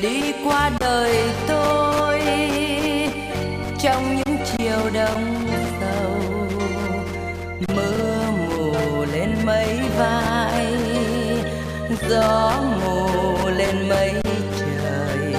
đi qua đời tôi trong những chiều đông sầu, mưa mù lên mấy vai, gió mù lên mấy trời.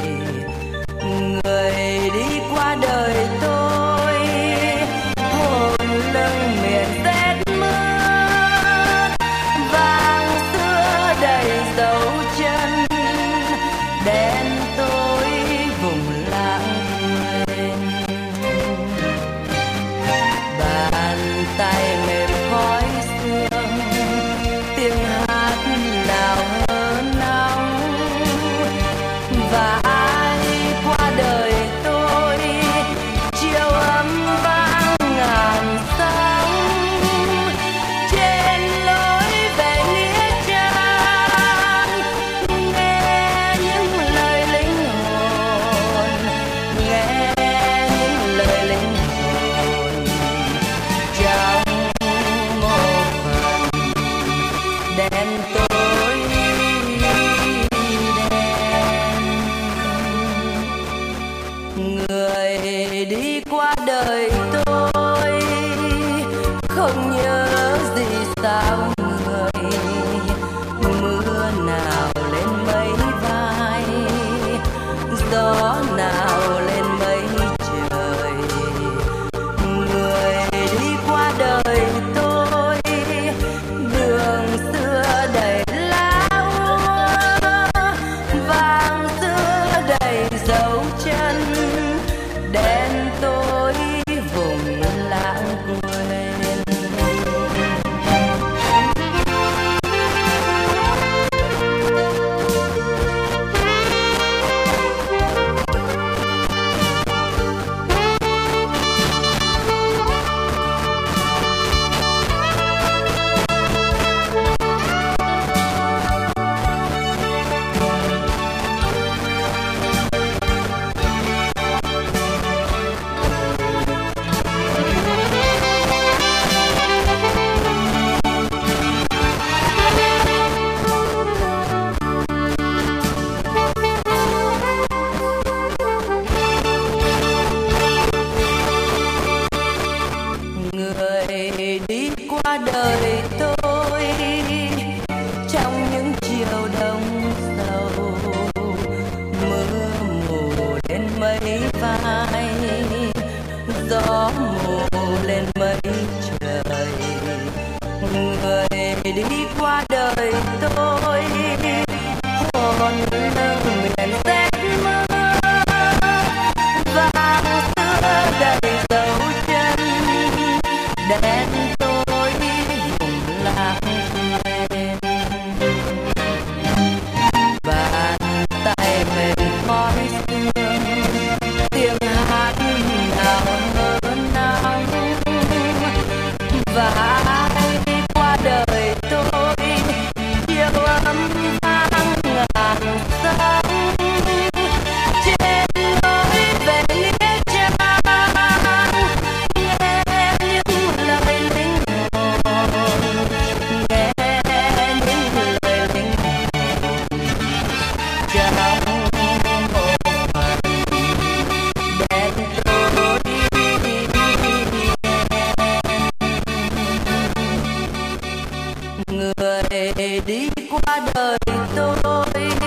Người đi qua đời tôi hồn lưng miền rét mưa, vàng xưa đầy dấu chân, đen tối vùng lãng quên. Bàn tay mềm khói sương, tiếng hát nào hơn nóng, và ai qua đời tôi chiều ấm vang ngàn sóng. Trên lối về nghĩa trang nghe những lời linh hồn, nghe những lời linh hồn trong một phần đen tối đen. Người đi qua đời tôi không nhớ gì sao người, mưa nào lên mấy vai, gió nào lên mấy trời. Người đi qua đời tôi đường xưa đầy lá úa, vàng xưa đầy dấu chân, đen tối vùng lãng quên. Người đi qua đời tôi trong những chiều đông sầu, mưa mù lên mấy vai, gió mù lên mấy trời. Người đi qua đời tôi hồn lưng miền rét mưa, vàng xưa đầy dấu chân, đen tối vùng lãng quên. Bàn tay mềm khói sương, tiếng hát nào hơn nóng, và ai qua đời tôi chiều ấm vang ngàn sóng. Trên lối về nghĩa trang nghe những lời linh hồn, nghe những lời linh hồn trong một phần đen tối đen. Người đi qua đời tôi